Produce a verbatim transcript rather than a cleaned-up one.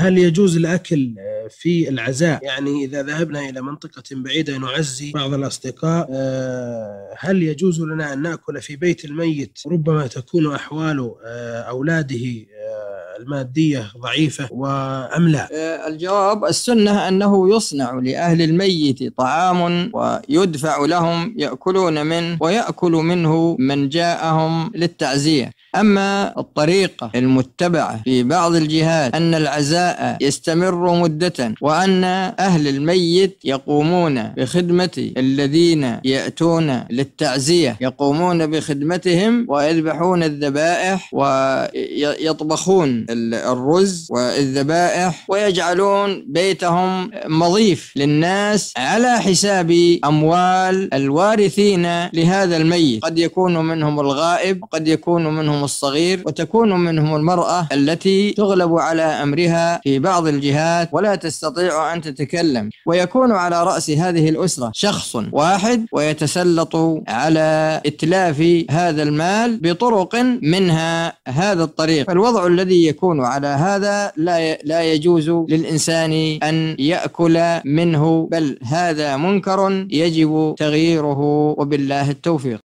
هل يجوز الأكل في العزاء؟ يعني إذا ذهبنا إلى منطقة بعيدة نعزي بعض الأصدقاء، هل يجوز لنا أن نأكل في بيت الميت؟ ربما تكون أحوال أولاده المادية ضعيفة وأم لا؟ الجواب: السنة أنه يصنع لأهل الميت طعام ويدفع لهم يأكلون منه ويأكل منه من جاءهم للتعزية. أما الطريقة المتبعة في بعض الجهات أن العزاء يستمر مدة وأن أهل الميت يقومون بخدمة الذين يأتون للتعزية، يقومون بخدمتهم ويذبحون الذبائح ويطبخون الرز والذبائح ويجعلون بيتهم مضيف للناس على حساب أموال الوارثين لهذا الميت. قد يكون منهم الغائب وقد يكون منهم الصغير وتكون منهم المرأة التي تغلب على أمرها في بعض الجهات ولا تستطيع أن تتكلم، ويكون على رأس هذه الأسرة شخص واحد ويتسلط على إتلاف هذا المال بطرق منها هذا الطريق. فالوضع الذي يكون على هذا لا لا يجوز للإنسان أن يأكل منه، بل هذا منكر يجب تغييره، وبالله التوفيق.